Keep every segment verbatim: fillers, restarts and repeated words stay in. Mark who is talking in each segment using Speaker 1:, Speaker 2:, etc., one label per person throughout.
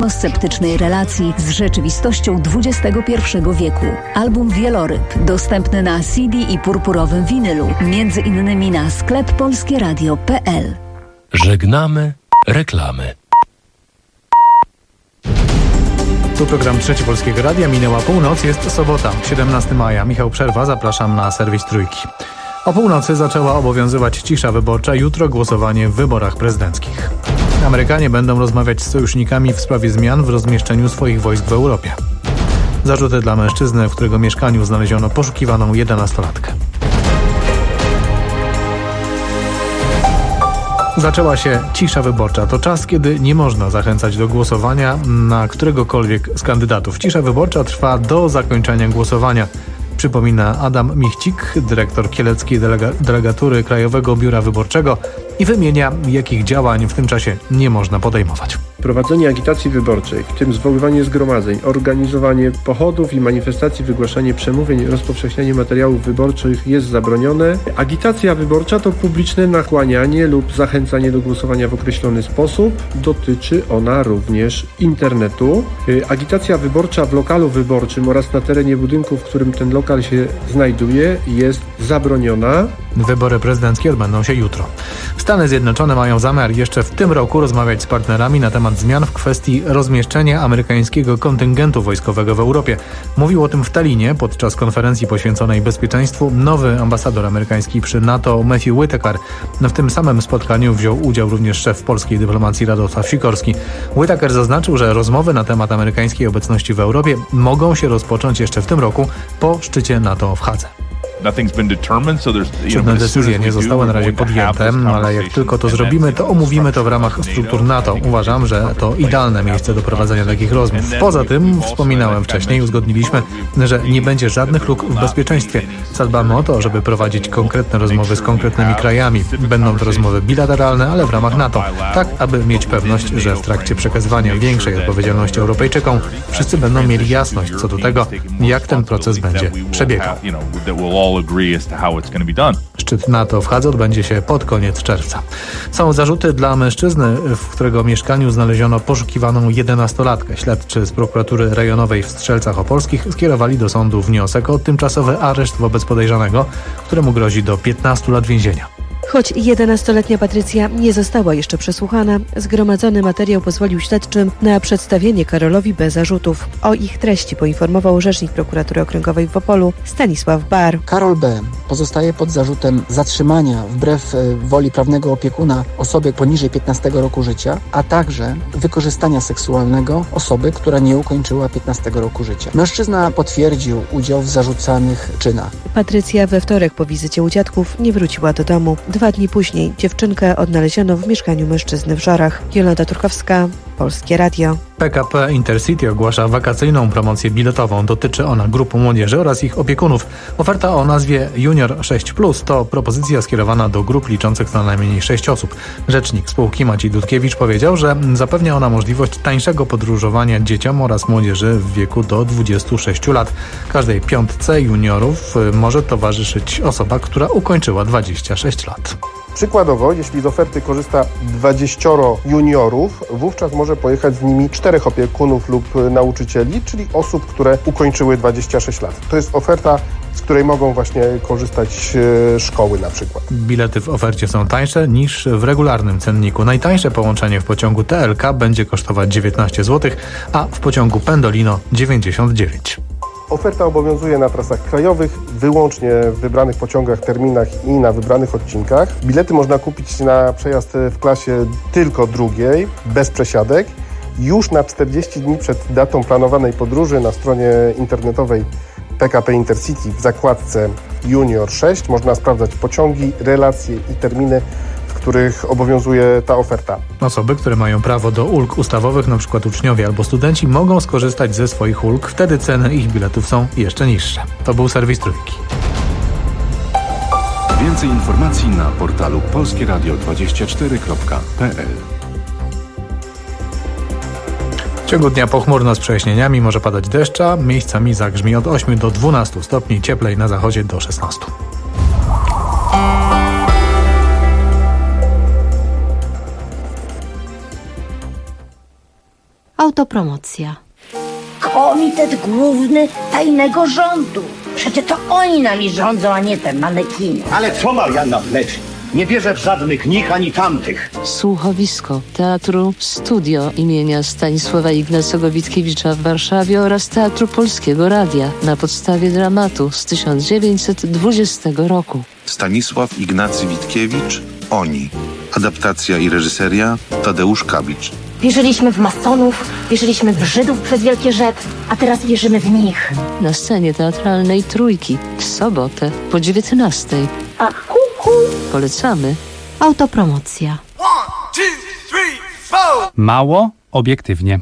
Speaker 1: antykontraseptycznej relacji z rzeczywistością dwudziestego pierwszego wieku. Album Wieloryb dostępny na C D i purpurowym winylu, między innymi na sklep polskieradio kropka p l.
Speaker 2: Żegnamy reklamy.
Speaker 3: Tu program Trzeci Polskiego Radia. Minęła północ, jest sobota, siedemnastego maja. Michał Przerwa, zapraszam na serwis Trójki. O północy zaczęła obowiązywać cisza wyborcza. Jutro głosowanie w wyborach prezydenckich. Amerykanie będą rozmawiać z sojusznikami w sprawie zmian w rozmieszczeniu swoich wojsk w Europie. Zarzuty dla mężczyzny, w którego mieszkaniu znaleziono poszukiwaną jedenastolatkę. Zaczęła się cisza wyborcza. To czas, kiedy nie można zachęcać do głosowania na któregokolwiek z kandydatów. Cisza wyborcza trwa do zakończenia głosowania. Przypomina Adam Michcik, dyrektor Kieleckiej delega- Delegatury Krajowego Biura Wyborczego i wymienia, jakich działań w tym czasie nie można podejmować.
Speaker 4: Prowadzenie agitacji wyborczej, w tym zwoływanie zgromadzeń, organizowanie pochodów i manifestacji, wygłaszanie przemówień, rozpowszechnianie materiałów wyborczych jest zabronione. Agitacja wyborcza to publiczne nakłanianie lub zachęcanie do głosowania w określony sposób. Dotyczy ona również internetu. Agitacja wyborcza w lokalu wyborczym oraz na terenie budynku, w którym ten lokal się znajduje, jest zabroniona.
Speaker 3: Wybory prezydenckie odbędą się jutro. Stany Zjednoczone mają zamiar jeszcze w tym roku rozmawiać z partnerami na temat zmian w kwestii rozmieszczenia amerykańskiego kontyngentu wojskowego w Europie. Mówił o tym w Tallinie podczas konferencji poświęconej bezpieczeństwu nowy ambasador amerykański przy NATO Matthew Whitaker. W tym samym spotkaniu wziął udział również szef polskiej dyplomacji Radosław Sikorski. Whitaker zaznaczył, że rozmowy na temat amerykańskiej obecności w Europie mogą się rozpocząć jeszcze w tym roku po szczycie NATO w Hadze. Żadne decyzje nie zostały na razie podjęte, ale jak tylko to zrobimy, to omówimy to w ramach struktur NATO. Uważam, że to idealne miejsce do prowadzenia takich rozmów. Poza tym, wspominałem wcześniej, uzgodniliśmy, że nie będzie żadnych luk w bezpieczeństwie. Zadbamy o to, żeby prowadzić konkretne rozmowy z konkretnymi krajami. Będą to rozmowy bilateralne, ale w ramach NATO. Tak, aby mieć pewność, że w trakcie przekazywania większej odpowiedzialności Europejczykom wszyscy będą mieli jasność co do tego, jak ten proces będzie przebiegał. Szczyt NATO w Hadze odbędzie się pod koniec czerwca. Są zarzuty dla mężczyzny, w którego mieszkaniu znaleziono poszukiwaną jedenastolatkę. Śledczy z prokuratury rejonowej w Strzelcach Opolskich skierowali do sądu wniosek o tymczasowy areszt wobec podejrzanego, któremu grozi do piętnastu lat więzienia.
Speaker 5: Choć jedenastoletnia Patrycja nie została jeszcze przesłuchana, zgromadzony materiał pozwolił śledczym na przedstawienie Karolowi B. zarzutów. O ich treści poinformował rzecznik prokuratury okręgowej w Opolu Stanisław Bar.
Speaker 6: Karol B. pozostaje pod zarzutem zatrzymania wbrew woli prawnego opiekuna osoby poniżej piętnastego roku życia, a także wykorzystania seksualnego osoby, która nie ukończyła piętnastego roku życia. Mężczyzna potwierdził udział w zarzucanych czynach.
Speaker 5: Patrycja we wtorek po wizycie u dziadków nie wróciła do domu. Dwa dni później dziewczynkę odnaleziono w mieszkaniu mężczyzny w Żarach. Jolanta Turkowska, Polskie Radio.
Speaker 3: P K P Intercity ogłasza wakacyjną promocję biletową. Dotyczy ona grup młodzieży oraz ich opiekunów. Oferta o nazwie Junior sześć plus to propozycja skierowana do grup liczących co najmniej sześć osób. Rzecznik spółki Maciej Dudkiewicz powiedział, że zapewnia ona możliwość tańszego podróżowania dzieciom oraz młodzieży w wieku do dwudziestu sześciu lat. Każdej piątce juniorów może towarzyszyć osoba, która ukończyła dwadzieścia sześć lat.
Speaker 7: Przykładowo, jeśli z oferty korzysta dwudziestu juniorów, wówczas może pojechać z nimi czterech opiekunów lub nauczycieli, czyli osób, które ukończyły dwadzieścia sześć lat. To jest oferta, z której mogą właśnie korzystać szkoły na przykład.
Speaker 3: Bilety w ofercie są tańsze niż w regularnym cenniku. Najtańsze połączenie w pociągu T L K będzie kosztować dziewiętnaście złotych, a w pociągu Pendolino dziewięćdziesiąt dziewięć.
Speaker 7: Oferta obowiązuje na trasach krajowych, wyłącznie w wybranych pociągach, terminach i na wybranych odcinkach. Bilety można kupić na przejazd w klasie tylko drugiej, bez przesiadek, już na czterdzieści dni przed datą planowanej podróży na stronie internetowej P K P Intercity w zakładce Junior sześć można sprawdzać pociągi, relacje i terminy, w których obowiązuje ta oferta.
Speaker 3: Osoby, które mają prawo do ulg ustawowych, np. uczniowie albo studenci, mogą skorzystać ze swoich ulg. Wtedy ceny ich biletów są jeszcze niższe. To był serwis Trójki.
Speaker 2: Więcej informacji na portalu polskie radio dwadzieścia cztery kropka p l.
Speaker 3: W ciągu dnia pochmurno z przejaśnieniami, może padać deszcza, miejscami zagrzmi od ośmiu do dwunastu stopni, cieplej na zachodzie do szesnastu.
Speaker 5: Autor Autopromocja.
Speaker 8: Komitet Główny Tajnego Rządu. Przecież to oni nami rządzą, a nie te manekiny.
Speaker 9: Ale co Marianna wleczy? Nie wierzę w żadnych nich ani tamtych.
Speaker 10: Słuchowisko Teatru Studio imienia Stanisława Ignacego Witkiewicza w Warszawie oraz Teatru Polskiego Radia na podstawie dramatu z tysiąc dziewięćset dwudziestego roku.
Speaker 11: Stanisław Ignacy Witkiewicz, Oni. Adaptacja i reżyseria Tadeusz Kabicz.
Speaker 8: Wierzyliśmy w masonów, wierzyliśmy w Żydów przez Wielkie Rzet, a teraz wierzymy w nich.
Speaker 10: Na scenie teatralnej Trójki w sobotę po dziewiętnastej.
Speaker 8: A kuku.
Speaker 10: Polecamy.
Speaker 5: Autopromocja.
Speaker 12: One, two, three, four. Mało obiektywnie.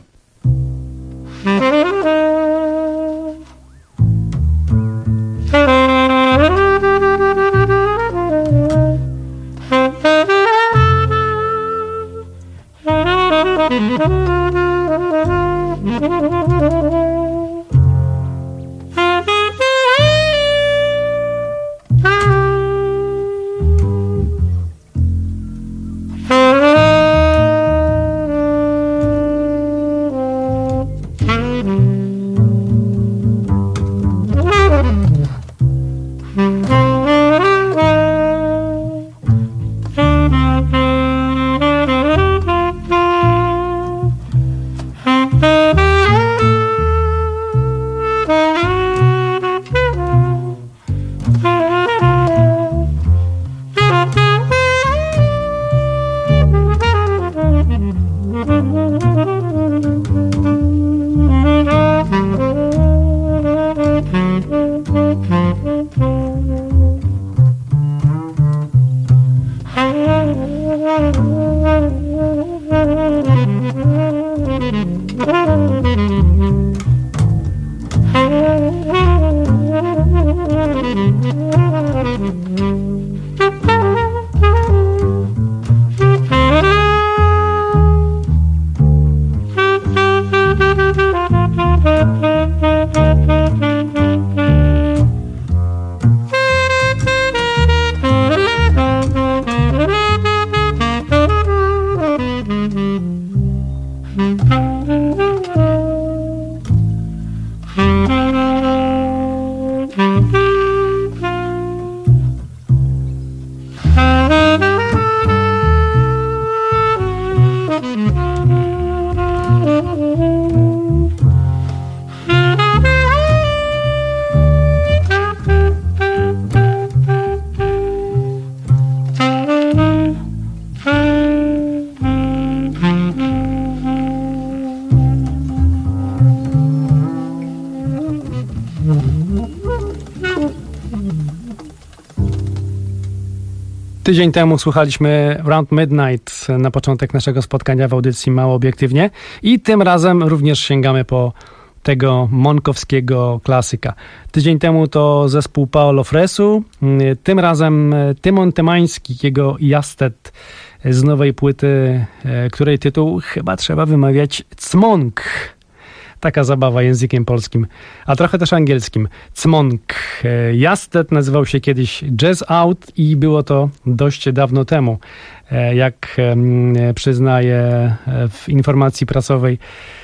Speaker 13: Tydzień temu słuchaliśmy Round Midnight na początek naszego spotkania w audycji Mało Obiektywnie i tym razem również sięgamy po tego monkowskiego klasyka. Tydzień temu to zespół Paolo Fresu, tym razem Tymon Tymański, jego Jastet z nowej płyty, której tytuł chyba trzeba wymawiać Cmonk. Taka zabawa językiem polskim, a trochę też angielskim. Cmonk. Jastet nazywał się kiedyś Jazz Out i było to dość dawno temu. Jak przyznaje w informacji prasowej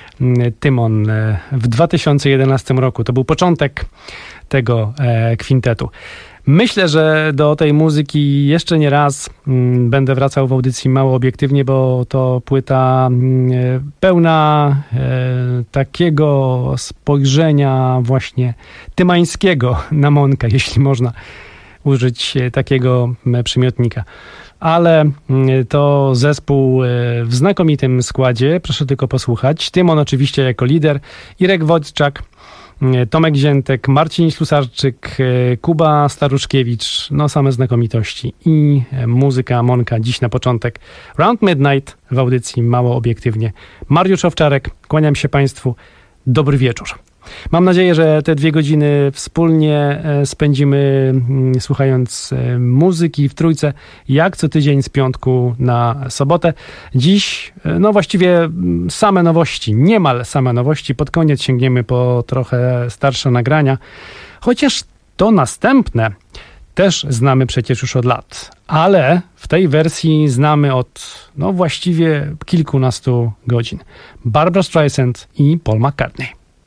Speaker 13: Tymon w dwa tysiące jedenastym roku. To był początek tego kwintetu. Myślę, że do tej muzyki jeszcze nie raz mm, będę wracał w audycji Mało Obiektywnie, bo to płyta mm, pełna e, takiego spojrzenia właśnie tymańskiego na Monkę, jeśli można użyć takiego przymiotnika. Ale mm, to zespół w znakomitym składzie, proszę tylko posłuchać. Tymon oczywiście jako lider, Irek Wodczak, Tomek Ziętek, Marcin Ślusarczyk, Kuba Staruszkiewicz, no same znakomitości i muzyka Monka dziś na początek. Round Midnight w audycji Mało Obiektywnie. Mariusz Owczarek, kłaniam się Państwu, dobry wieczór. Mam nadzieję, że te dwie godziny wspólnie spędzimy słuchając muzyki w trójce, jak co tydzień z piątku na sobotę. Dziś, no właściwie same nowości, niemal same nowości. Pod koniec sięgniemy po trochę starsze nagrania, chociaż to następne też znamy przecież już od lat. Ale w tej wersji znamy od, no właściwie kilkunastu godzin. Barbra Streisand i Paul McCartney.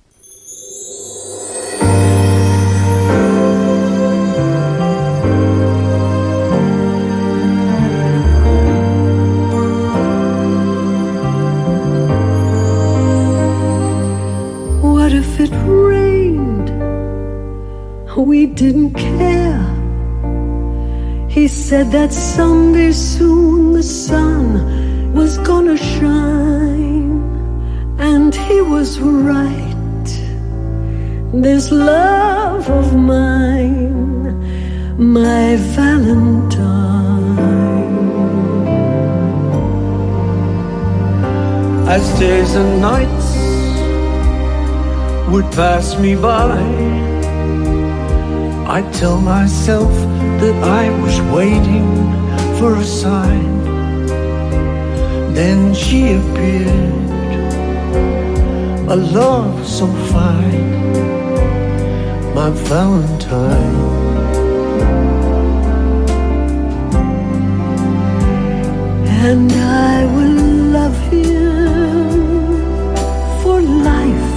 Speaker 14: What if it rained? We didn't care. He said that someday soon the sun was gonna shine, and he was right. This love of mine, my Valentine.
Speaker 15: As days and nights would pass me by, I'd tell myself that I was waiting for a sign. Then she appeared, a love so fine, my Valentine.
Speaker 14: And I will love him for life,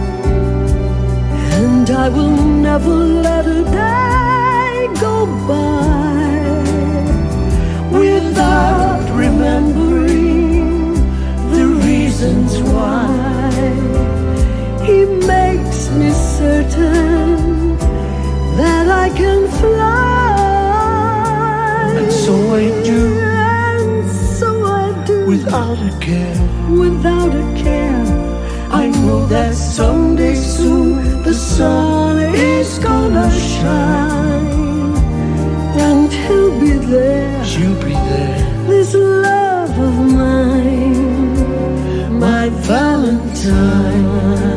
Speaker 14: and I will never let a day go by without remembering the reasons why. He makes me certain that I can fly,
Speaker 15: and so I do,
Speaker 14: and so I do,
Speaker 15: without a care,
Speaker 14: without a care.
Speaker 15: I know that someday soon the sun is gonna shine,
Speaker 14: and he'll be there,
Speaker 15: she'll be there.
Speaker 14: This love of mine,
Speaker 15: my Valentine.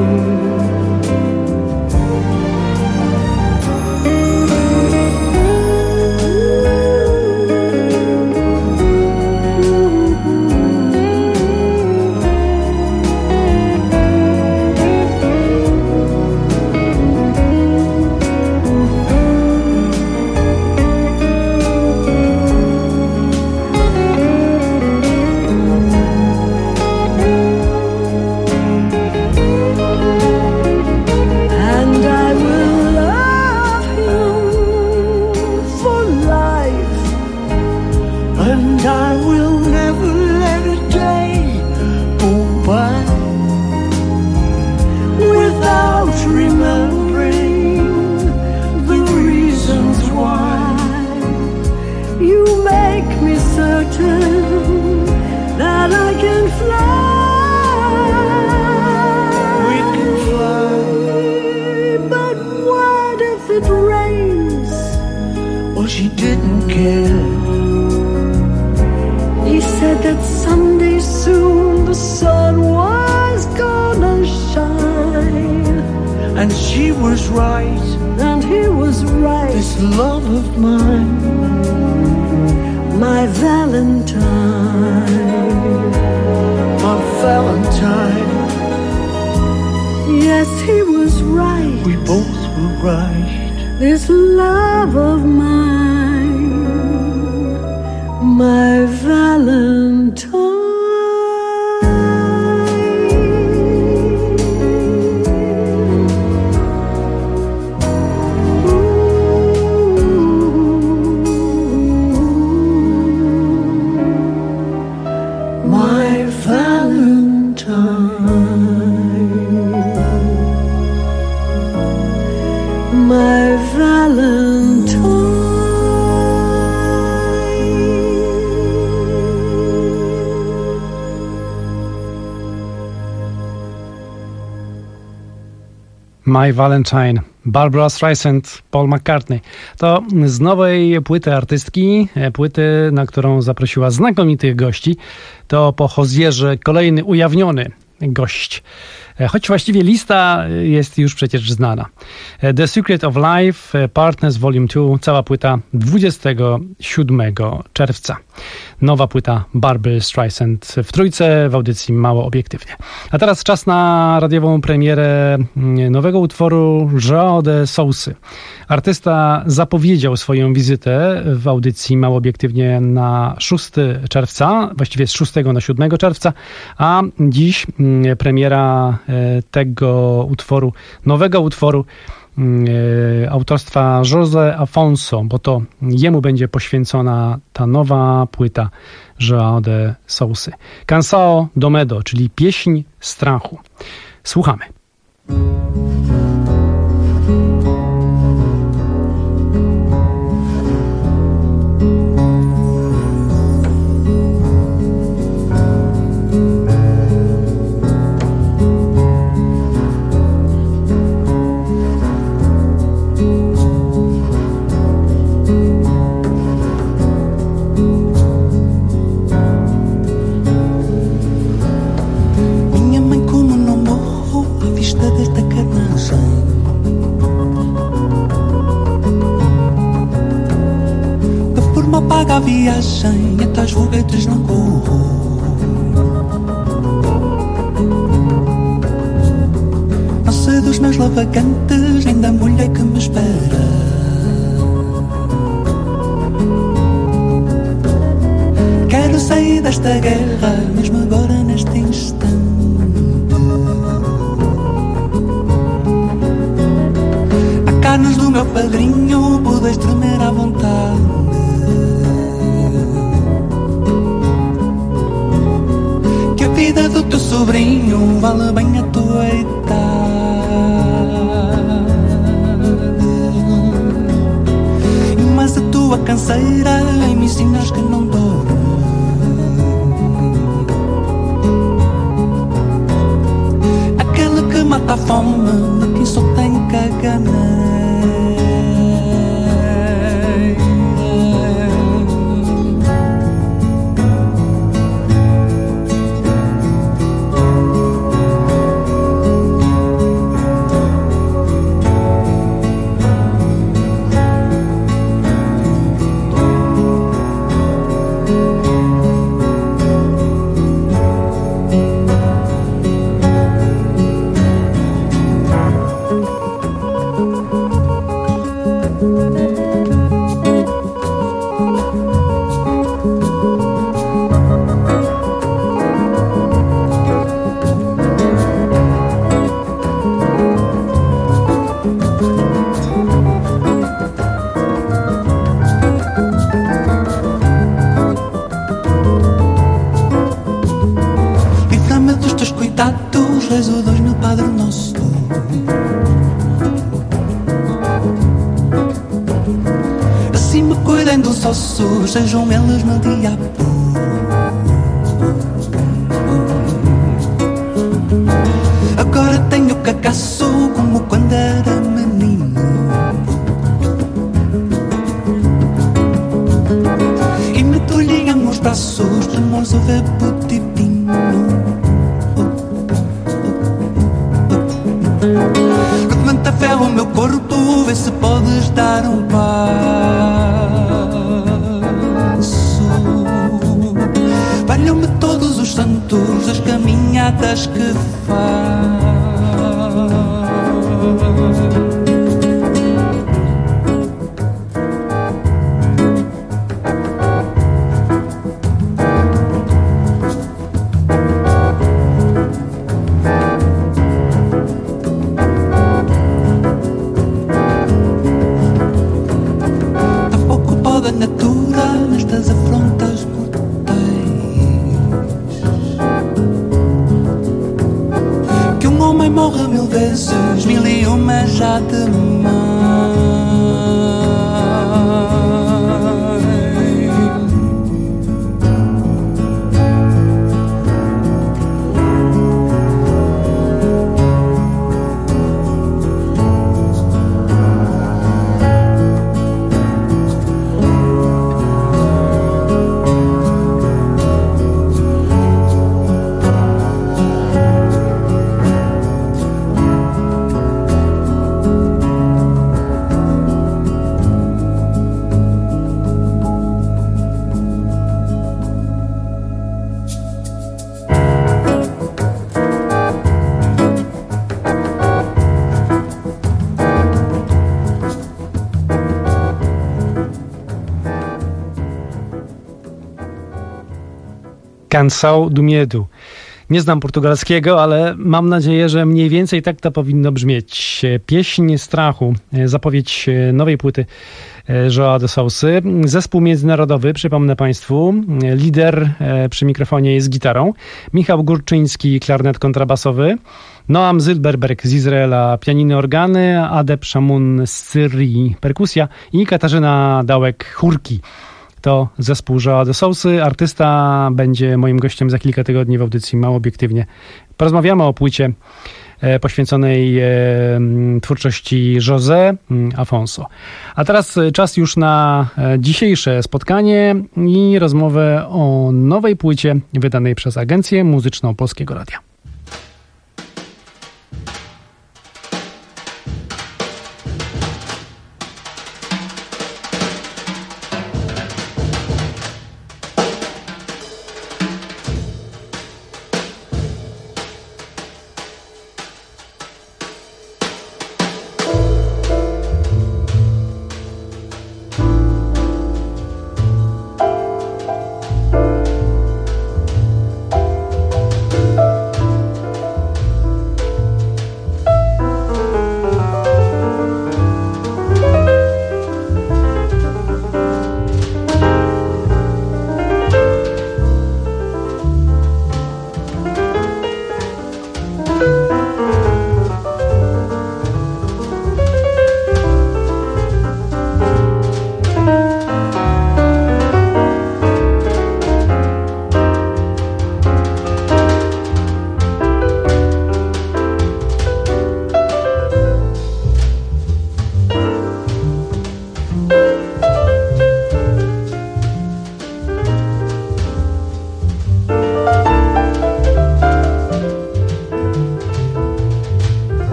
Speaker 14: that I can fly.
Speaker 15: We can fly.
Speaker 14: But what if it rains?
Speaker 15: Well, she didn't care.
Speaker 14: He said that someday soon the sun was gonna shine,
Speaker 15: and she was right,
Speaker 14: and he was right.
Speaker 15: This love of mine,
Speaker 14: my Valentine,
Speaker 15: my Valentine.
Speaker 14: Yes, he was right.
Speaker 15: We both were right.
Speaker 14: This love of mine, my Valentine.
Speaker 13: My Valentine, Barbra Streisand, Paul McCartney. To z nowej płyty artystki, płyty, na którą zaprosiła znakomitych gości. To po Hozierze kolejny ujawniony gość. Choć właściwie lista jest już przecież znana. The Secret of Life, Partners Volume dwa, cała płyta dwudziestego siódmego czerwca. Nowa płyta Barbry Streisand w trójce w audycji Mało Obiektywnie. A teraz czas na radiową premierę nowego utworu João de Sousa. Artysta zapowiedział swoją wizytę w audycji Mało Obiektywnie na szóstego czerwca, właściwie z szóstego na siódmego czerwca, a dziś premiera tego utworu, nowego utworu autorstwa José Afonso, bo to jemu będzie poświęcona ta nowa płyta João de Sousa. Canção do Medo, czyli pieśń strachu. Słuchamy.
Speaker 15: Paga a viagem, até os foguetes não corro. Não sei dos meus lavagantes, nem da mulher que me espera. Quero sair desta guerra, mesmo agora neste instante. Há carnes do meu padrinho, podes tremer à vontade. A vida do teu sobrinho vale bem a tua idade. Mas a tua canseira me ensinas que não dorme. Aquele que mata a fome de quem só tem caganeira. Rezo dois no Padre Nosso. Assim me cuidem dos ossos, sejam eles no diabo. Agora tenho cagaço como quando era menino. E meto-lhe nos braços, tremores a ver putipino. Levanta fé ao meu corpo, vê se podes dar um passo. Valham-me todos os santos, as caminhadas que faz. Já demais.
Speaker 13: Canção do Medo. Nie znam portugalskiego, ale mam nadzieję, że mniej więcej tak to powinno brzmieć. Pieśń strachu, zapowiedź nowej płyty João de Sousy. Zespół międzynarodowy, przypomnę Państwu. Lider przy mikrofonie jest gitarą. Michał Górczyński, klarnet kontrabasowy. Noam Zylberberg z Izraela, pianiny, organy. Adep Shamun z Syrii, perkusja. I Katarzyna Dałek, chórki. To zespół João de Sousy. Artysta będzie moim gościem za kilka tygodni w audycji Mało Obiektywnie. Porozmawiamy o płycie poświęconej twórczości José Afonso. A teraz czas już na dzisiejsze spotkanie i rozmowę o nowej płycie wydanej przez Agencję Muzyczną Polskiego Radia.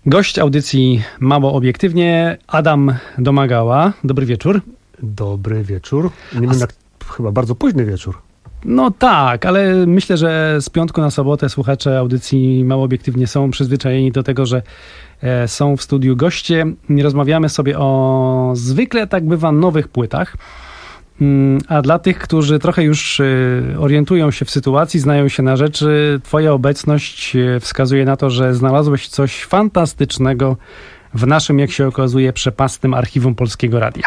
Speaker 13: Gość audycji Mało Obiektywnie, Adam Domagała. Dobry wieczór.
Speaker 16: Dobry wieczór. Nie wiem, jak chyba bardzo późny wieczór.
Speaker 13: No tak, ale myślę, że z piątku na sobotę słuchacze audycji Mało Obiektywnie są przyzwyczajeni do tego, że e, są w studiu goście. Rozmawiamy sobie o zwykle, tak bywa, nowych płytach. A dla tych, którzy trochę już orientują się w sytuacji, znają się na rzeczy, twoja obecność wskazuje na to, że znalazłeś coś fantastycznego w naszym, jak się okazuje, przepastnym archiwum Polskiego Radia.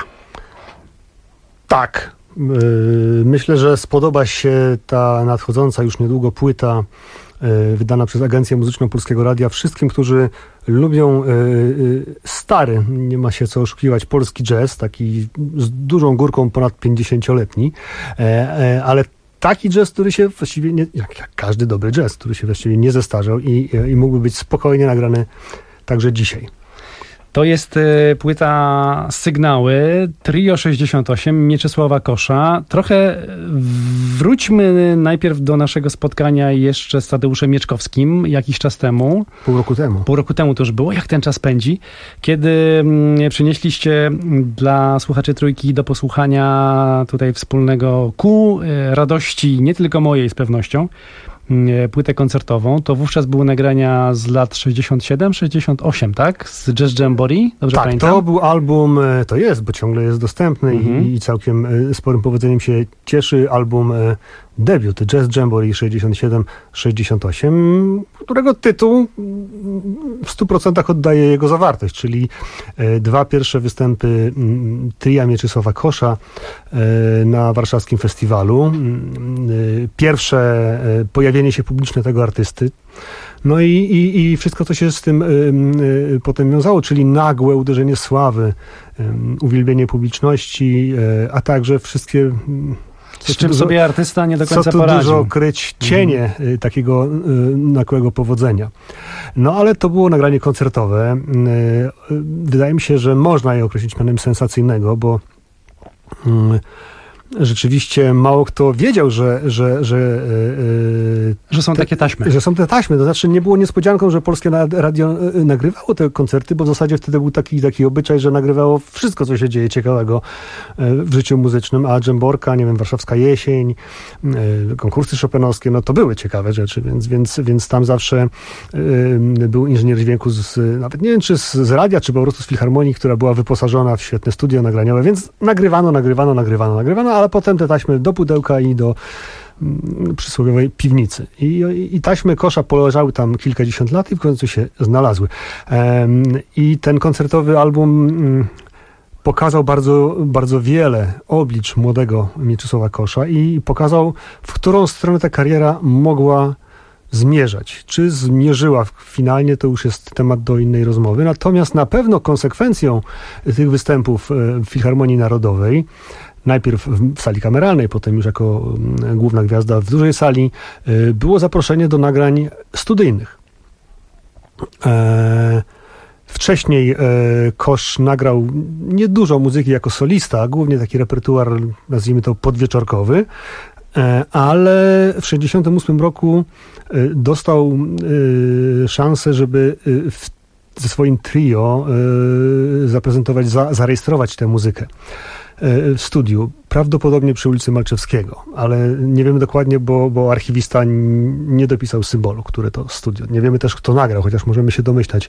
Speaker 16: Tak. Myślę, że spodoba się ta nadchodząca już niedługo płyta wydana przez Agencję Muzyczną Polskiego Radia wszystkim, którzy lubią stary, nie ma się co oszukiwać, polski jazz, taki z dużą górką ponad pięćdziesięcioletni, ale taki jazz, który się właściwie, nie, jak, jak każdy dobry jazz, który się właściwie nie zestarzał i, i mógłby być spokojnie nagrany także dzisiaj.
Speaker 13: To jest y, płyta Sygnały, Trio sześćdziesiąt osiem, Mieczysława Kosza. Trochę wróćmy najpierw do naszego spotkania jeszcze z Tadeuszem Mieczkowskim jakiś czas temu.
Speaker 16: Pół roku temu.
Speaker 13: Pół roku temu to już było. Jak ten czas pędzi? Kiedy y, przynieśliście dla słuchaczy Trójki do posłuchania tutaj wspólnego ku y, radości, nie tylko mojej z pewnością, płytę koncertową, to wówczas były nagrania z lat sześćdziesiąt siedem sześćdziesiąt osiem, tak? Z Jazz Jamboree? Dobrze
Speaker 16: tak,
Speaker 13: pamiętam?
Speaker 16: To był album, to jest, bo ciągle jest dostępny mhm. i, i całkiem sporym powodzeniem się cieszy album debiut Jazz Jamboree sześćdziesiąt siedem sześćdziesiąt osiem, którego tytuł w stu procentach oddaje jego zawartość, czyli dwa pierwsze występy tria Mieczysława Kosza na warszawskim festiwalu. Pierwsze pojawienie się publiczne tego artysty. No i, i, i wszystko, co się z tym y, y, potem wiązało, czyli nagłe uderzenie sławy, y, uwielbienie publiczności, y, a także wszystkie...
Speaker 13: Z czym dużo, sobie artysta nie do końca
Speaker 16: co tu
Speaker 13: poradził.
Speaker 16: dużo kryć cienie mm. takiego y, nagłego powodzenia. No ale to było nagranie koncertowe. Y, y, wydaje mi się, że można je określić mianem sensacyjnego, bo y, rzeczywiście mało kto wiedział, że że, że,
Speaker 13: yy, że są te, takie taśmy.
Speaker 16: Że są te taśmy. To znaczy nie było niespodzianką, że Polskie Radio nagrywało te koncerty, bo w zasadzie wtedy był taki, taki obyczaj, że nagrywało wszystko, co się dzieje ciekawego w życiu muzycznym, a Dżemborka, nie wiem, Warszawska Jesień, konkursy chopinowskie, no to były ciekawe rzeczy, więc, więc, więc tam zawsze yy, był inżynier dźwięku z, nawet nie wiem, czy z, z radia, czy po prostu z filharmonii, która była wyposażona w świetne studio nagraniowe, więc nagrywano, nagrywano, nagrywano, nagrywano, ale potem te taśmy do pudełka i do mm, przysłowiowej piwnicy. I, i, I taśmy Kosza poleżały tam kilkadziesiąt lat i w końcu się znalazły. Ehm, I ten koncertowy album mm, pokazał bardzo, bardzo wiele oblicz młodego Mieczysława Kosza i pokazał, w którą stronę ta kariera mogła zmierzać. Czy zmierzyła finalnie, to już jest temat do innej rozmowy. Natomiast na pewno konsekwencją tych występów w Filharmonii Narodowej, najpierw w sali kameralnej, potem już jako główna gwiazda w dużej sali, było zaproszenie do nagrań studyjnych. Wcześniej Kosz nagrał niedużo muzyki jako solista, głównie taki repertuar, nazwijmy to podwieczorkowy, ale w sześćdziesiątym ósmym roku dostał szansę, żeby w, ze swoim trio zaprezentować, za, zarejestrować tę muzykę w studiu, prawdopodobnie przy ulicy Malczewskiego, ale nie wiemy dokładnie, bo, bo archiwista nie dopisał symbolu, które to studio. Nie wiemy też, kto nagrał, chociaż możemy się domyślać,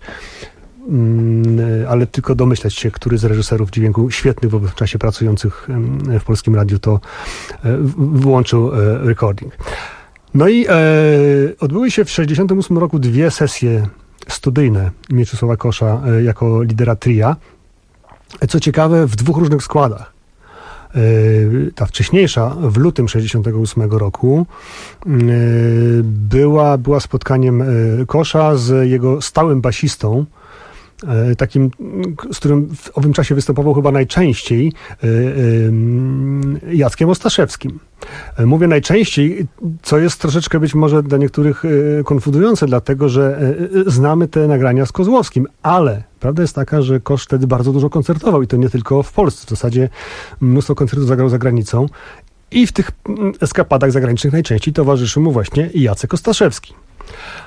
Speaker 16: ale tylko domyślać się, który z reżyserów dźwięku świetnych w owym czasie pracujących w Polskim Radiu to włączył recording. No i e, odbyły się w sześćdziesiątym ósmym roku dwie sesje studyjne Mieczysława Kosza e, jako lidera tria. Co ciekawe, w dwóch różnych składach. E, ta wcześniejsza, w lutym sześćdziesiątego ósmego roku, e, była, była spotkaniem Kosza z jego stałym basistą, takim, z którym w owym czasie występował chyba najczęściej, Jackiem Ostaszewskim. Mówię najczęściej, co jest troszeczkę być może dla niektórych konfundujące, dlatego że znamy te nagrania z Kozłowskim, ale prawda jest taka, że Kosz wtedy bardzo dużo koncertował i to nie tylko w Polsce. W zasadzie mnóstwo koncertów zagrał za granicą i w tych eskapadach zagranicznych najczęściej towarzyszył mu właśnie Jacek Ostaszewski.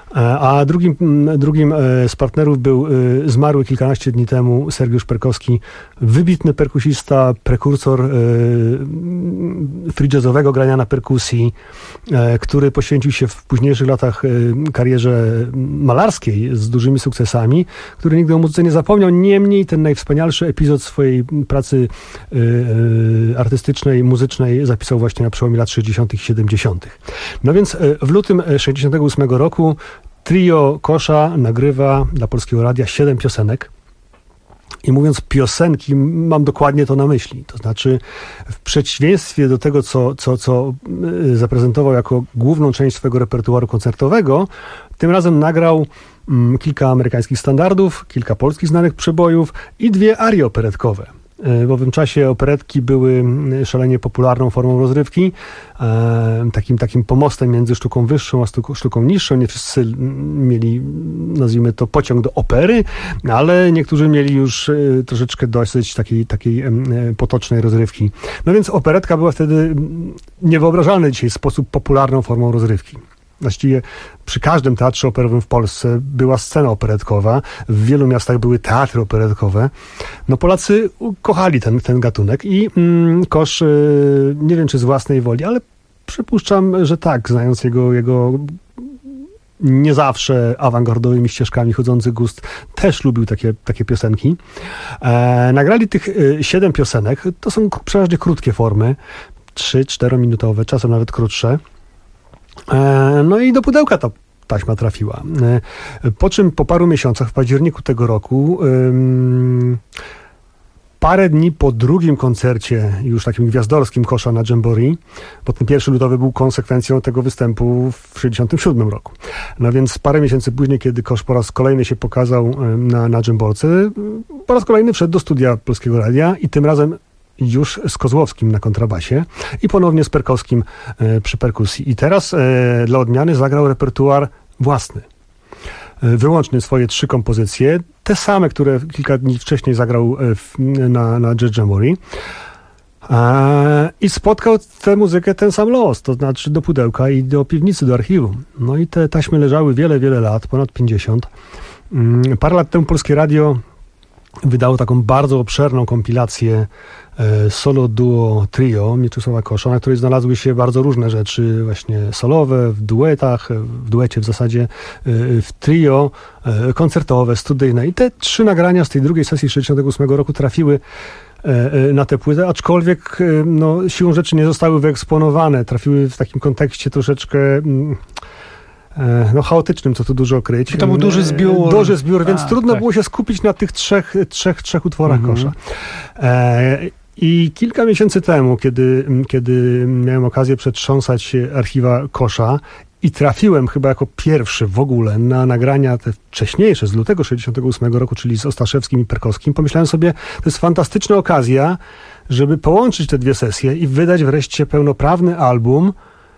Speaker 16: A drugim, drugim z partnerów był zmarły kilkanaście dni temu Sergiusz Perkowski, wybitny perkusista, prekursor free jazzowego grania na perkusji, który poświęcił się w późniejszych latach karierze malarskiej z dużymi sukcesami, który nigdy o muzyce nie zapomniał. Niemniej ten najwspanialszy epizod swojej pracy artystycznej, muzycznej zapisał właśnie na przełomie lat sześćdziesiątych i siedemdziesiątych. No więc w lutym sześćdziesiątego ósmego roku trio Kosza nagrywa dla Polskiego Radia siedem piosenek. I mówiąc piosenki, mam dokładnie to na myśli. To znaczy, w przeciwieństwie do tego, co, co, co zaprezentował jako główną część swojego repertuaru koncertowego, tym razem nagrał mm, kilka amerykańskich standardów, kilka polskich znanych przebojów i dwie arie operetkowe. W owym czasie operetki były szalenie popularną formą rozrywki, takim, takim pomostem między sztuką wyższą a sztuką, sztuką niższą. Nie wszyscy mieli, nazwijmy to, pociąg do opery, ale niektórzy mieli już troszeczkę dosyć takiej, takiej potocznej rozrywki. No więc operetka była wtedy niewyobrażalny dzisiaj sposób popularną formą rozrywki. Właściwie przy każdym teatrze operowym w Polsce była scena operetkowa, w wielu miastach były teatry operetkowe. No Polacy kochali ten, ten gatunek i mm, Kosz, yy, nie wiem czy z własnej woli, ale przypuszczam, że tak, znając jego, jego nie zawsze awangardowymi ścieżkami chodzący gust, też lubił takie, takie piosenki. E, nagrali tych y, siedem piosenek, to są przeważnie krótkie formy, trzy, czterominutowe, czasem nawet krótsze. No i do pudełka ta taśma trafiła. Po czym po paru miesiącach, w październiku tego roku, parę dni po drugim koncercie, już takim gwiazdorskim Kosza na Jamboree, bo ten pierwszy lutowy był konsekwencją tego występu w sześćdziesiątym siódmym roku. No więc parę miesięcy później, kiedy Kosz po raz kolejny się pokazał na, na Jamborce, po raz kolejny wszedł do studia Polskiego Radia i tym razem już z Kozłowskim na kontrabasie i ponownie z Perkowskim e, przy perkusji. I teraz e, dla odmiany zagrał repertuar własny. E, wyłącznie swoje trzy kompozycje, te same, które kilka dni wcześniej zagrał e, w, na, na Jazz Jamboree. E, I spotkał tę muzykę ten sam los, to znaczy do pudełka i do piwnicy, do archiwum. No i te taśmy leżały wiele, wiele lat, ponad pięćdziesiąt. E, parę lat temu Polskie Radio wydało taką bardzo obszerną kompilację e, solo, duo, trio Mieczysława Kosza, na której znalazły się bardzo różne rzeczy, właśnie solowe, w duetach, w duecie w zasadzie, e, w trio, e, koncertowe, studyjne. I te trzy nagrania z tej drugiej sesji sześćdziesiątego ósmego roku trafiły e, e, na tę płytę, aczkolwiek e, no, siłą rzeczy nie zostały wyeksponowane. Trafiły w takim kontekście troszeczkę... Mm, no chaotycznym, co tu dużo kryć.
Speaker 13: To był duży zbiór.
Speaker 16: Duży zbiór, więc A, trudno tak. było się skupić na tych trzech, trzech, trzech utworach mhm. Kosza. E, I kilka miesięcy temu, kiedy, kiedy miałem okazję przetrząsać archiwa Kosza i trafiłem chyba jako pierwszy w ogóle na nagrania te wcześniejsze z lutego sześćdziesiątego ósmego roku, czyli z Ostaszewskim i Perkowskim, pomyślałem sobie, to jest fantastyczna okazja, żeby połączyć te dwie sesje i wydać wreszcie pełnoprawny album,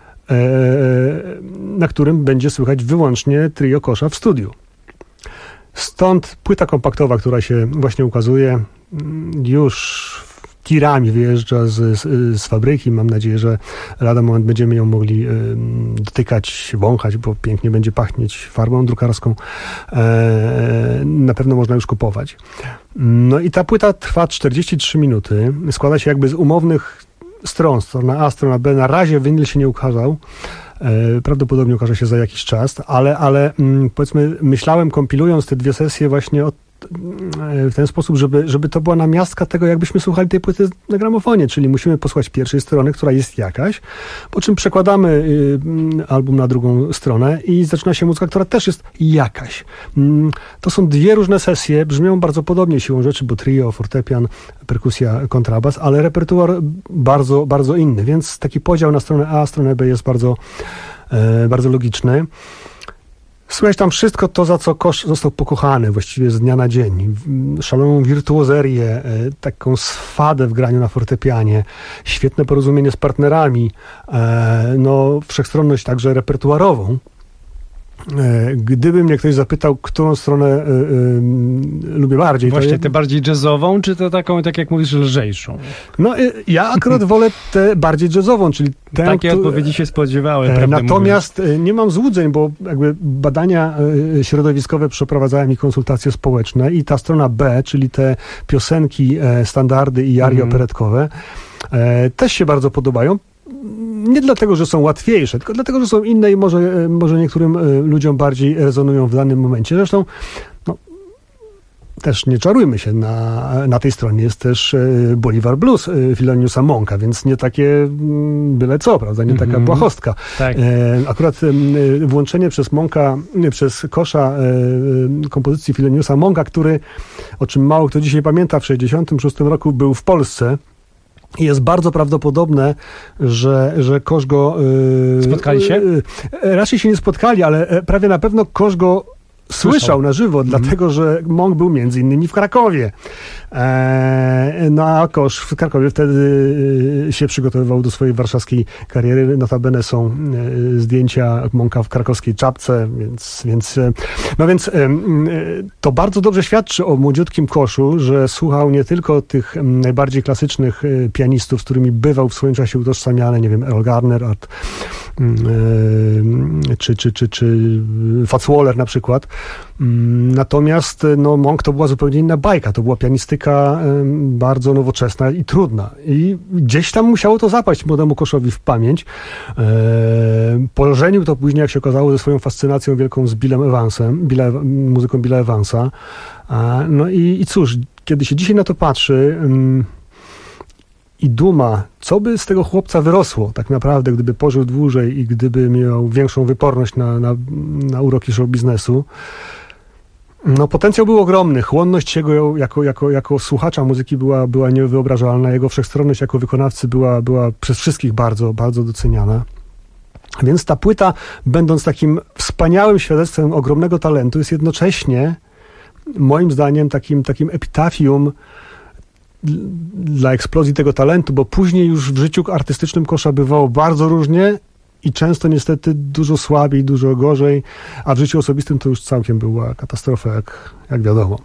Speaker 16: na którym będzie słychać wyłącznie trio Kosza w studiu. Stąd płyta kompaktowa, która się właśnie ukazuje, już tirami wyjeżdża z, z, z fabryki. Mam nadzieję, że lada moment będziemy ją mogli y, dotykać, wąchać, bo pięknie będzie pachnieć farbą drukarską. E, na pewno można już kupować. No i ta płyta trwa czterdzieści trzy minuty. Składa się jakby z umownych stron, strona A, strona B. Na razie winyl się nie ukazał. E, prawdopodobnie ukaże się za jakiś czas, ale, ale mm, powiedzmy, myślałem, kompilując te dwie sesje właśnie o w ten sposób, żeby, żeby to była namiastka tego, jakbyśmy słuchali tej płyty na gramofonie, czyli musimy posłuchać pierwszej strony, która jest jakaś, po czym przekładamy y, album na drugą stronę i zaczyna się muzyka, która też jest jakaś. Mm, to są dwie różne sesje, brzmią bardzo podobnie siłą rzeczy, bo trio, fortepian, perkusja, kontrabas, ale repertuar bardzo, bardzo inny, więc taki podział na stronę A, stronę B jest bardzo, y, bardzo logiczny. Słychać tam wszystko to, za co Kosz został pokochany właściwie z dnia na dzień. Szaloną wirtuozerię, taką swadę w graniu na fortepianie, świetne porozumienie z partnerami, no wszechstronność także repertuarową. Gdyby mnie ktoś zapytał, którą stronę y, y, lubię bardziej...
Speaker 13: Właśnie
Speaker 16: to ja...
Speaker 13: tę bardziej jazzową, czy to taką, tak jak mówisz, lżejszą?
Speaker 16: No y, ja akurat wolę tę bardziej jazzową, czyli tę...
Speaker 13: Takie
Speaker 16: tu...
Speaker 13: odpowiedzi się spodziewały,
Speaker 16: e,
Speaker 13: prawdę
Speaker 16: Natomiast
Speaker 13: mówiąc.
Speaker 16: nie mam złudzeń, bo jakby badania y, środowiskowe przeprowadzają mi konsultacje społeczne i ta strona B, czyli te piosenki, e, standardy i arie mm. operetkowe, e, też się bardzo podobają. Nie dlatego, że są łatwiejsze, tylko dlatego, że są inne i może, może niektórym ludziom bardziej rezonują w danym momencie. Zresztą no, też nie czarujmy się, na, na tej stronie jest też Bolivar Blues Theloniousa Monka, więc nie takie byle co, prawda, nie taka mm-hmm. błahostka. Tak. Akurat włączenie przez Monka, przez Kosza kompozycji Theloniousa Monka, który, o czym mało kto dzisiaj pamięta, w sześćdziesiątym szóstym roku był w Polsce. I jest bardzo prawdopodobne, że, że Kosz go... Yy,
Speaker 13: spotkali się?
Speaker 16: Yy, raczej się nie spotkali, ale prawie na pewno Kosz go słyszał, słyszał na żywo, mm. dlatego że Monk był między innymi w Krakowie. E, no a Kosz w Krakowie wtedy się przygotowywał do swojej warszawskiej kariery. Notabene są e, zdjęcia Monka w krakowskiej czapce, więc, więc, e, no więc e, to bardzo dobrze świadczy o młodziutkim Koszu, że słuchał nie tylko tych najbardziej klasycznych e, pianistów, z którymi bywał w swoim czasie utożsamiany, nie wiem, Earl Garner, Art, e, czy, czy, czy, czy Fats Waller na przykład. Natomiast no, Monk to była zupełnie inna bajka. To była pianistyka y, bardzo nowoczesna i trudna. I gdzieś tam musiało to zapaść młodemu Koszowi w pamięć. E, pożenił to później, jak się okazało, ze swoją fascynacją wielką z Billem Evansem, Billa, muzyką Billa Evansa. E, no i, i cóż, kiedy się dzisiaj na to patrzy... Y, I duma, co by z tego chłopca wyrosło tak naprawdę, gdyby pożył dłużej i gdyby miał większą wyporność na, na, na uroki show biznesu. No potencjał był ogromny, chłonność jego jako, jako, jako słuchacza muzyki była, była niewyobrażalna, jego wszechstronność jako wykonawcy była, była przez wszystkich bardzo, bardzo doceniana. Więc ta płyta, będąc takim wspaniałym świadectwem ogromnego talentu, jest jednocześnie moim zdaniem takim, takim epitafium dla eksplozji tego talentu, bo później już w życiu artystycznym Kosza bywało bardzo różnie i często niestety dużo słabiej, dużo gorzej, a w życiu osobistym to już całkiem była katastrofa, jak, jak wiadomo.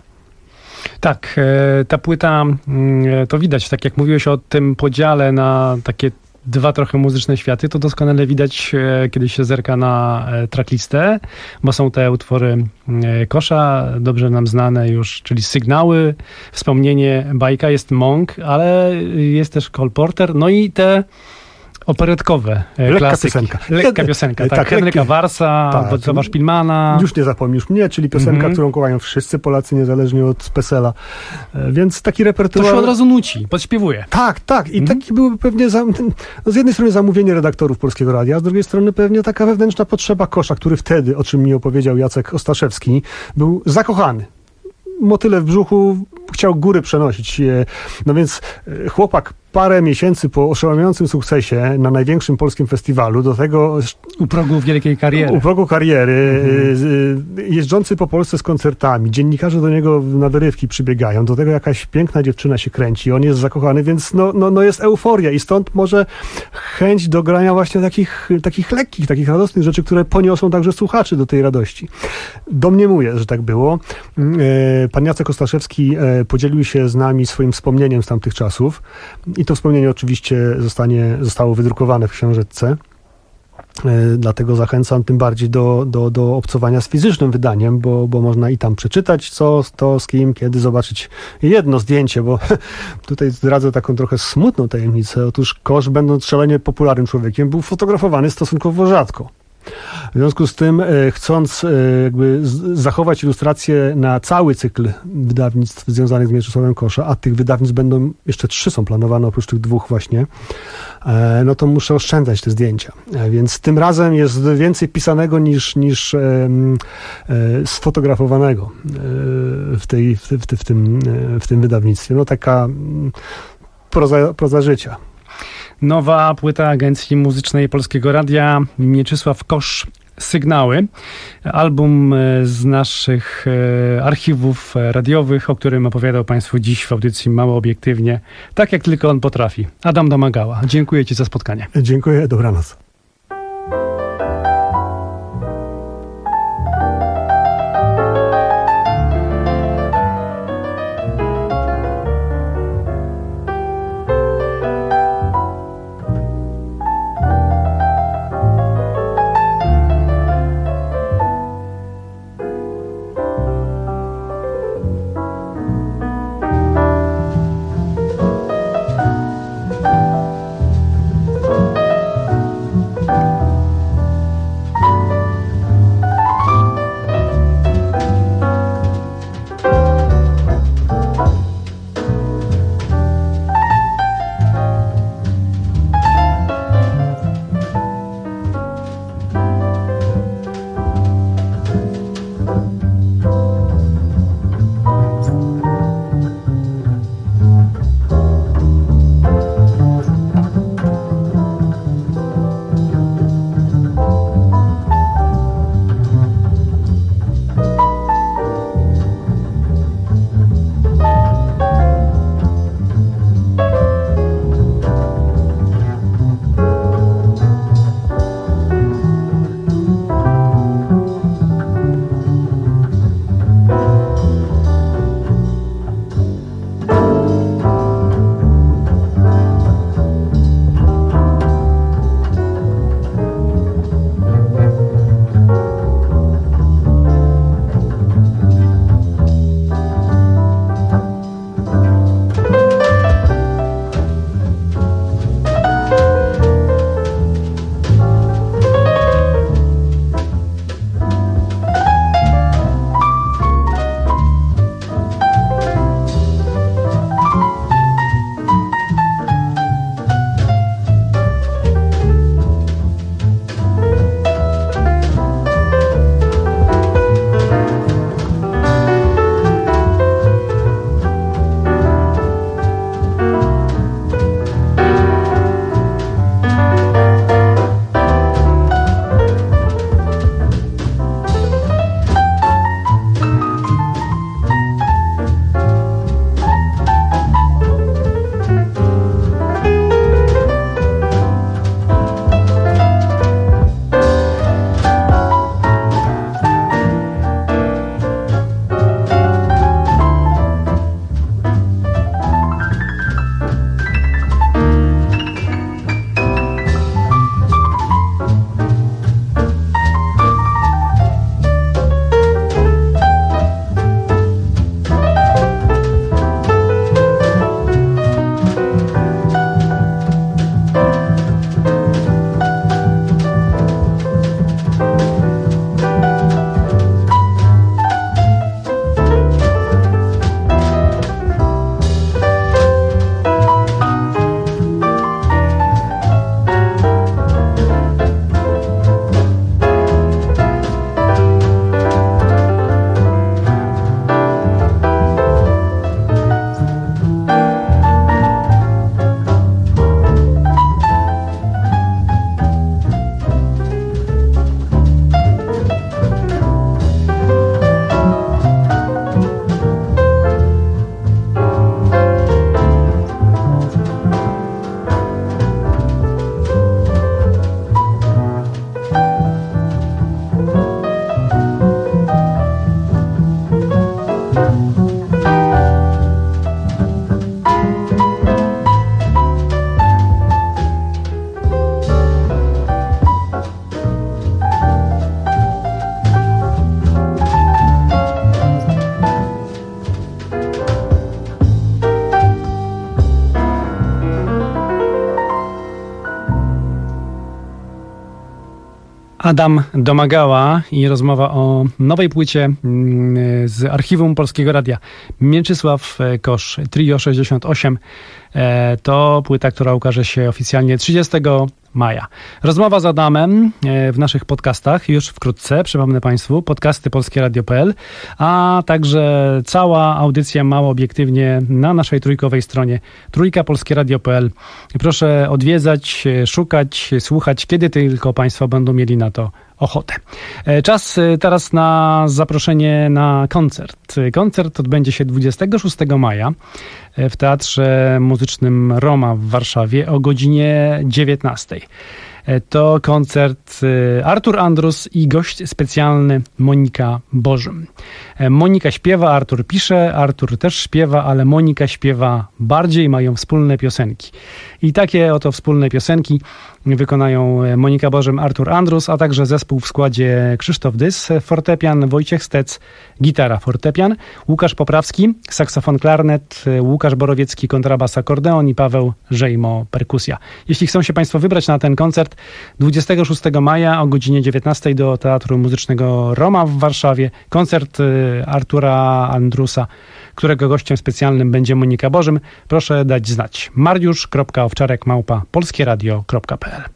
Speaker 13: Tak, ta płyta, to widać, tak jak mówiłeś o tym podziale na takie dwa trochę muzyczne światy, to doskonale widać, kiedy się zerka na tracklistę, bo są te utwory Kosza, dobrze nam znane już, czyli Sygnały, Wspomnienie, Bajka, jest Monk, ale jest też Cole Porter, no i te operetkowe
Speaker 16: lekka
Speaker 13: klasyki.
Speaker 16: Piosenka.
Speaker 13: Lekka piosenka, tak. tak Henryka Warsa, tak, Władysława Szpilmana.
Speaker 16: Już nie zapomnisz mnie, czyli piosenka, mm-hmm. którą kochają wszyscy Polacy, niezależnie od Pesela. Więc taki repertuar...
Speaker 13: To się od razu nuci, podśpiewuje.
Speaker 16: Tak, tak. I mm-hmm. taki byłby pewnie za... no z jednej strony zamówienie redaktorów Polskiego Radia, a z drugiej strony pewnie taka wewnętrzna potrzeba Kosza, który wtedy, o czym mi opowiedział Jacek Ostaszewski, był zakochany. Motyle w brzuchu, chciał góry przenosić. No więc chłopak parę miesięcy po oszałamiającym sukcesie na największym polskim festiwalu, do tego...
Speaker 13: U progu wielkiej kariery.
Speaker 16: U progu kariery, mhm. jeżdżący po Polsce z koncertami, dziennikarze do niego na wyrywki przybiegają, do tego jakaś piękna dziewczyna się kręci, on jest zakochany, więc no, no, no jest euforia i stąd może chęć do grania właśnie takich, takich lekkich, takich radosnych rzeczy, które poniosą także słuchaczy do tej radości. Domniemuję, że tak było. Pan Jacek Ostaszewski podzielił się z nami swoim wspomnieniem z tamtych czasów i to wspomnienie oczywiście zostanie, zostało wydrukowane w książeczce. Dlatego zachęcam tym bardziej do, do, do obcowania z fizycznym wydaniem, bo, bo można i tam przeczytać, co, to, z kim, kiedy, zobaczyć jedno zdjęcie, bo tutaj zdradzę taką trochę smutną tajemnicę. Otóż Kosz, będąc szalenie popularnym człowiekiem, był fotografowany stosunkowo rzadko. W związku z tym, chcąc jakby zachować ilustrację na cały cykl wydawnictw związanych z Mieczysławem Kosza, a tych wydawnictw będą, jeszcze trzy są planowane oprócz tych dwóch właśnie, no to muszę oszczędzać te zdjęcia. Więc tym razem jest więcej pisanego niż, niż sfotografowanego w, tej, w, w, w, tym, w tym wydawnictwie. No taka proza, proza życia.
Speaker 13: Nowa płyta Agencji Muzycznej Polskiego Radia, Mieczysław Kosz, Sygnały. Album z naszych archiwów radiowych, o którym opowiadał Państwu dziś w audycji Mało Obiektywnie, tak jak tylko on potrafi. Adam Domagała. Dziękuję Ci za spotkanie.
Speaker 16: Dziękuję, dobranoc.
Speaker 13: Adam Domagała i rozmowa o nowej płycie z archiwum Polskiego Radia. Mieczysław Kosz, Trio sześćdziesiąt osiem. To płyta, która ukaże się oficjalnie trzydziestego maja. Rozmowa z Adamem w naszych podcastach już wkrótce, przypomnę Państwu, podcasty polskie radio kropka p l, a także cała audycja Mało Obiektywnie na naszej trójkowej stronie trójka polskie radio kropka p l. Proszę odwiedzać, szukać, słuchać, kiedy tylko Państwo będą mieli na to ochotę. Czas teraz na zaproszenie na koncert. Koncert odbędzie się dwudziestego szóstego maja w Teatrze Muzycznym Roma w Warszawie o godzinie dziewiętnastej. To koncert Artur Andrus i gość specjalny Monika Bożym. Monika śpiewa, Artur pisze, Artur też śpiewa, ale Monika śpiewa bardziej, mają wspólne piosenki. I takie oto wspólne piosenki wykonają Monika Bożym, Artur Andrus, a także zespół w składzie Krzysztof Dys, fortepian, Wojciech Stec, gitara, fortepian, Łukasz Poprawski, saksofon, klarnet, Łukasz Borowiecki, kontrabas, akordeon i Paweł Żejmo, perkusja. Jeśli chcą się Państwo wybrać na ten koncert dwudziestego szóstego maja o godzinie dziewiętnastej do Teatru Muzycznego Roma w Warszawie, koncert Artura Andrusa, którego gościem specjalnym będzie Monika Bożym, proszę dać znać. mariusz kropka owczarek małpa polskie radio kropka p l.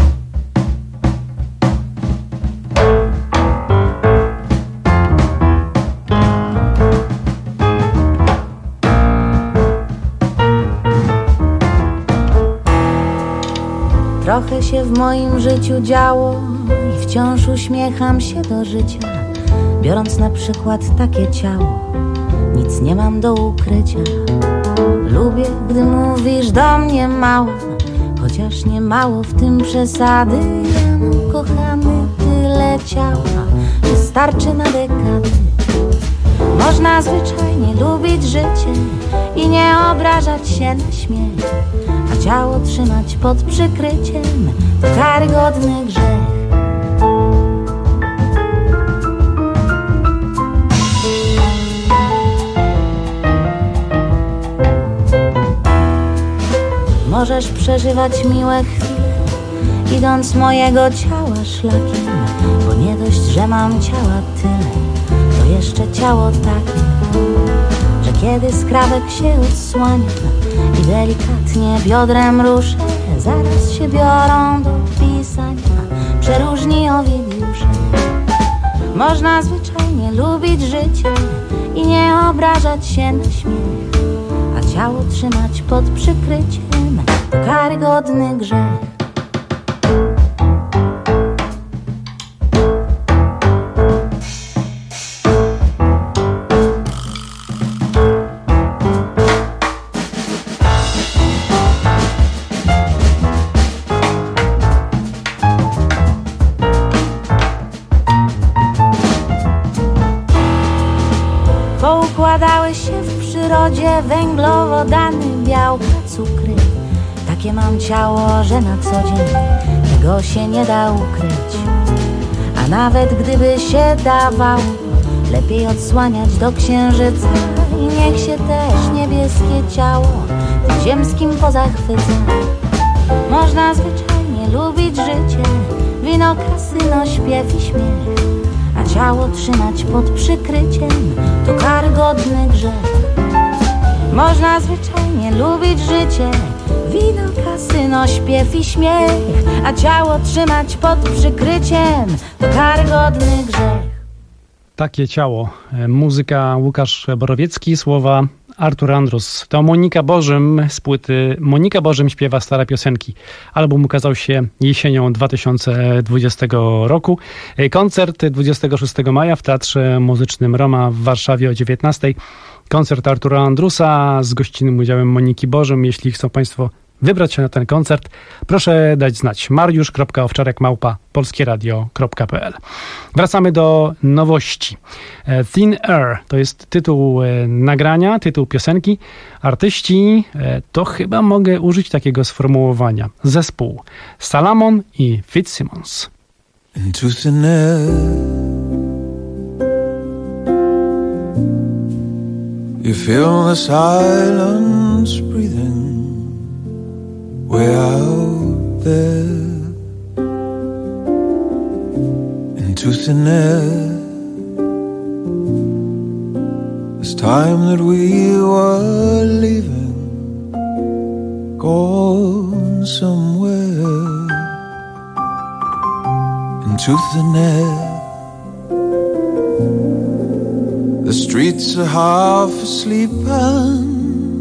Speaker 17: Trochę się w moim życiu działo i wciąż uśmiecham się do życia, biorąc na przykład takie ciało. Nic nie mam do ukrycia. Lubię, gdy mówisz do mnie mało, chociaż nie mało w tym przesady. Ja mam, kochany, tyle ciała, że starczy na dekady. Można zwyczajnie lubić życie i nie obrażać się na śmiech, a ciało trzymać pod przykryciem to karygodny grzech. Możesz przeżywać miłe chwile, idąc mojego ciała szlakiem, bo nie dość, że mam ciała tyle, to jeszcze ciało takie, że kiedy skrawek się odsłania i delikatnie biodrem ruszę, zaraz się biorą do pisania przeróżni owidiusze. Można zwyczajnie lubić życie i nie obrażać się na śmiech, a ciało trzymać pod przykryciem to karygodny grzech. Poukładały się w przyrodzie węglowodany, białka, cukry. Takie mam ciało, że na co dzień tego się nie da ukryć. A nawet gdyby się dawało, lepiej odsłaniać do księżyca. I niech się też niebieskie ciało tym ziemskim pozachwyca. Można zwyczajnie lubić życie, wino, kasyno, śpiew i śmiech, a ciało trzymać pod przykryciem to karygodny grzech. Można zwyczajnie lubić życie, wino, kasyno, śpiew i śmiech, a ciało trzymać pod przykryciem to karygodny grzech.
Speaker 13: Takie ciało. Muzyka Łukasz Borowiecki, słowa Artur Andrus. To Monika Bożym z płyty Monika Bożym śpiewa stare piosenki. Album ukazał się jesienią dwa tysiące dwudziestego roku. Koncert dwudziestego szóstego maja w Teatrze Muzycznym Roma w Warszawie o dziewiętnastej. Koncert Artura Andrusa z gościnnym udziałem Moniki Bożym. Jeśli chcą Państwo wybrać się na ten koncert, proszę dać znać. mariusz kropka owczarek małpa polskie radio kropka p l. Wracamy do nowości. Thin Air to jest tytuł nagrania, tytuł piosenki. Artyści, to chyba mogę użyć takiego sformułowania. Zespół Salamon i Fitzsimmons.
Speaker 15: Into thin air, you feel the silence breathing way out there. into thin air. This time that we were leaving, gone somewhere into thin air. The streets are half asleep and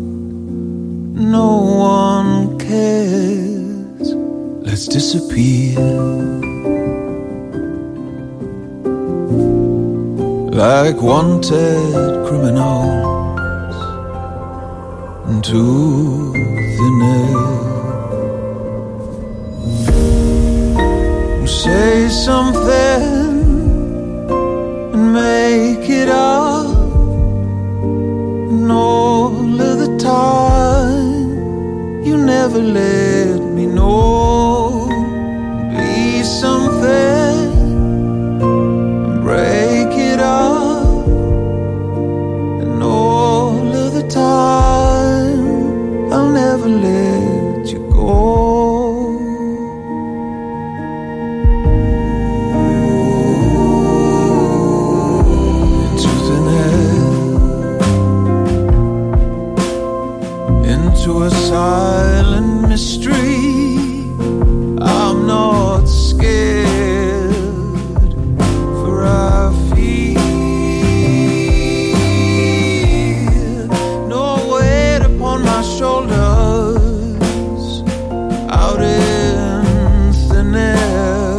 Speaker 15: no one cares. Let's disappear like wanted criminals into thin air. Say something and make it up, and all of the time you never let me know. Be something and break it up, and all of the time I'll never let you go. To a silent mystery, I'm not scared, for I feel no weight upon my shoulders out in thin air.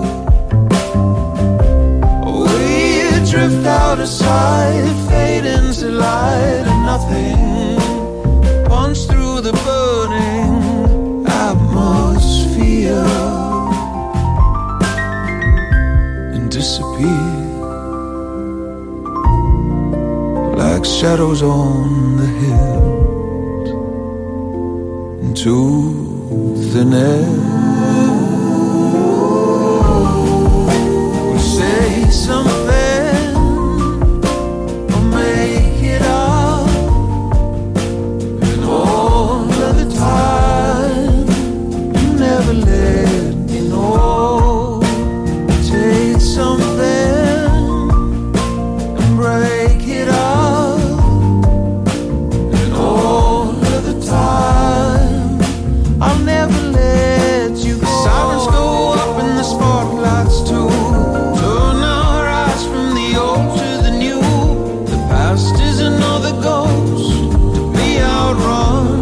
Speaker 15: We drift out of sight, fade into light, and nothing punch through the burning atmosphere and disappear like shadows on the hills into thin air. We say something or make it up, you never let me know. Take something and break it up, and all of the time I'll never let you go. The sirens go up and the spotlights too, turn our eyes from the old to the new. The past is another ghost to be outrun.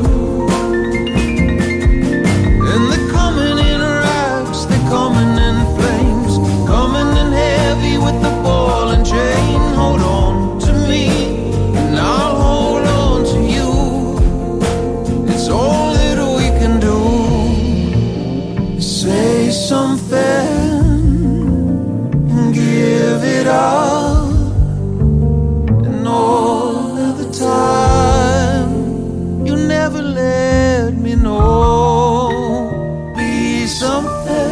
Speaker 15: Coming in flames, coming in heavy with the ball and chain. Hold on to me, and I'll hold on to you. It's all that we can do. Say something and give it up, and all of the time you never let me know. Be something,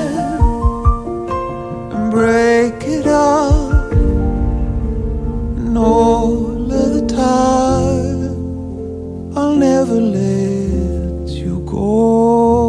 Speaker 15: break it up, and all of the time I'll never let you go.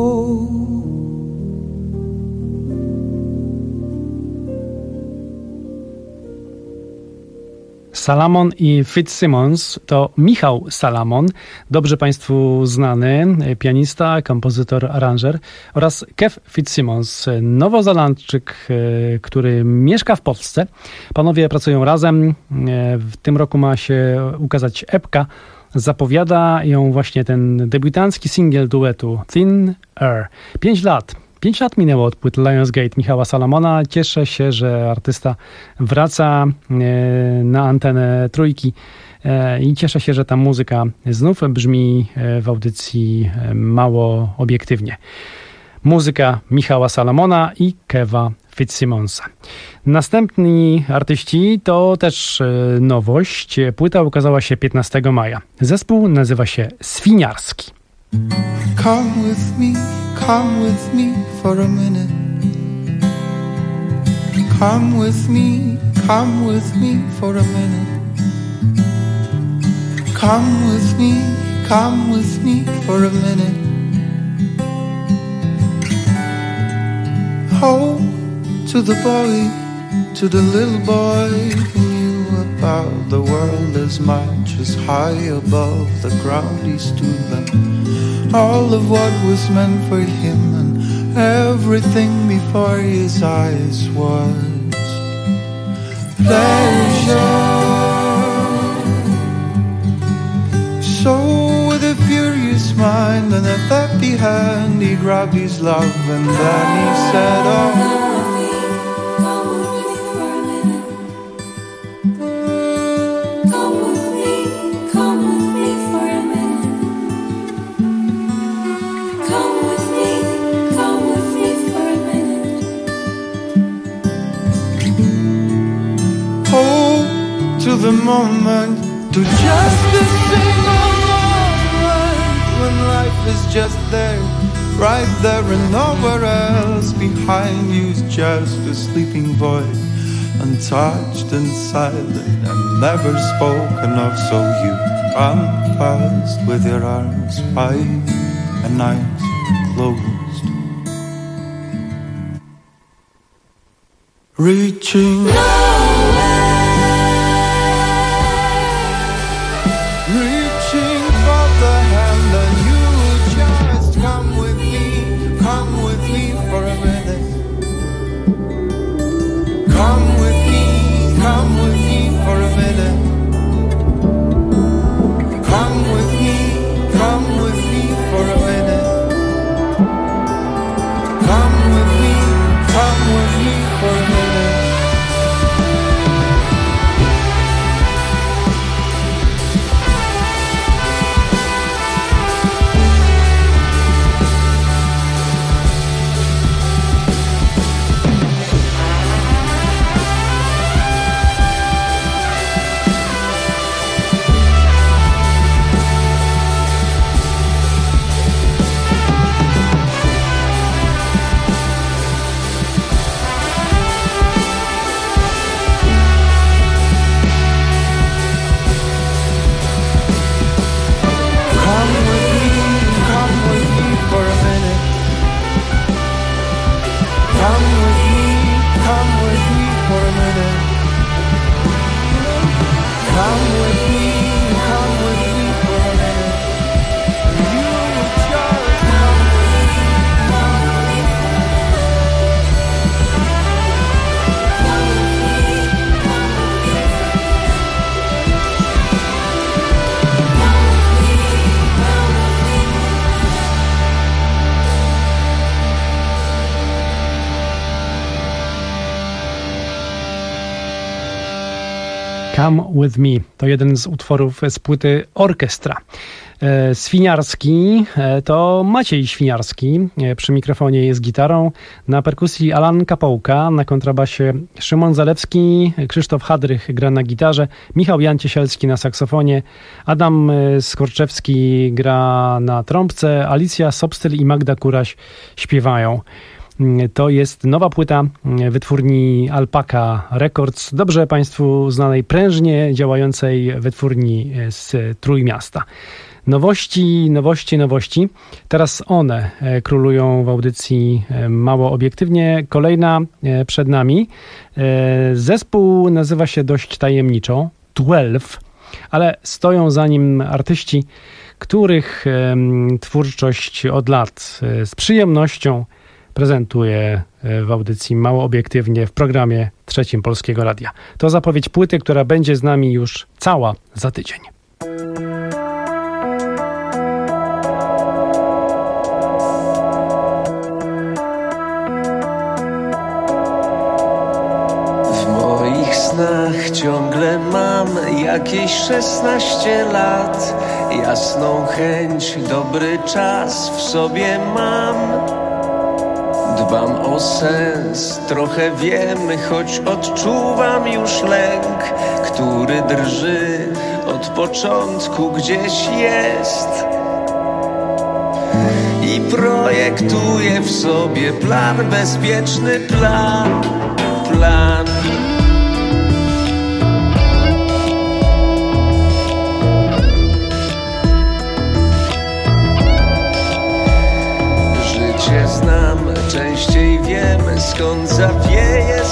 Speaker 13: Salamon i Fitzsimmons to Michał Salamon, dobrze Państwu znany pianista, kompozytor, aranżer, oraz Kev Fitzsimmons, nowozelandczyk, który mieszka w Polsce. Panowie pracują razem. W tym roku ma się ukazać epka. Zapowiada ją właśnie ten debiutancki singiel duetu Thin Air. Pięć lat. Pięć lat minęło od płyt Lionsgate Michała Salamona. Cieszę się, że artysta wraca na antenę Trójki i cieszę się, że ta muzyka znów brzmi w audycji mało obiektywnie. Muzyka Michała Salamona i Keva Fitzsimmonsa. Następni artyści to też nowość. Płyta ukazała się piętnastego maja. Zespół nazywa się Swiniarski.
Speaker 15: Come with me, come with me for a minute. Come with me, come with me for a minute. Come with me, come with me for a minute. Home to the boy, to the little boy who knew about the world as much as high above the ground he stood, and all of what was meant for him and everything before his eyes was pleasure. So with a furious mind and a thefty hand, he grabbed his love and then he said, oh, the moment, to just a single moment when life is just there, right there and nowhere else. Behind you's just a sleeping void, untouched and silent and never spoken of. So you come fast with your arms wide and eyes closed, reaching
Speaker 13: Come With Me to jeden z utworów z płyty Orkiestra. Świniarski to Maciej Świniarski, przy mikrofonie jest gitarą, na perkusji Alan Kapołka, na kontrabasie Szymon Zalewski, Krzysztof Hadrych gra na gitarze, Michał Jan Ciesielski na saksofonie, Adam Skorczewski gra na trąbce, Alicja Sobstyl i Magda Kuraś śpiewają. To jest nowa płyta wytwórni Alpaka Records, dobrze Państwu znanej, prężnie działającej wytwórni z Trójmiasta. Nowości, nowości, nowości. Teraz one królują w audycji Mało Obiektywnie. Kolejna przed nami. Zespół nazywa się dość tajemniczo Twelve, ale stoją za nim artyści, których twórczość od lat z przyjemnością prezentuje w audycji Mało Obiektywnie w programie Trzecim Polskiego Radia. To zapowiedź płyty, która będzie z nami już cała za tydzień.
Speaker 18: W moich snach ciągle mam jakieś szesnaście lat. Jasną chęć, dobry czas w sobie mam. Dbam o sens, trochę wiem, choć odczuwam już lęk, który drży od początku, gdzieś jest. I projektuję w sobie plan, bezpieczny plan, plan. Życie znam, częściej wiem, skąd zawieje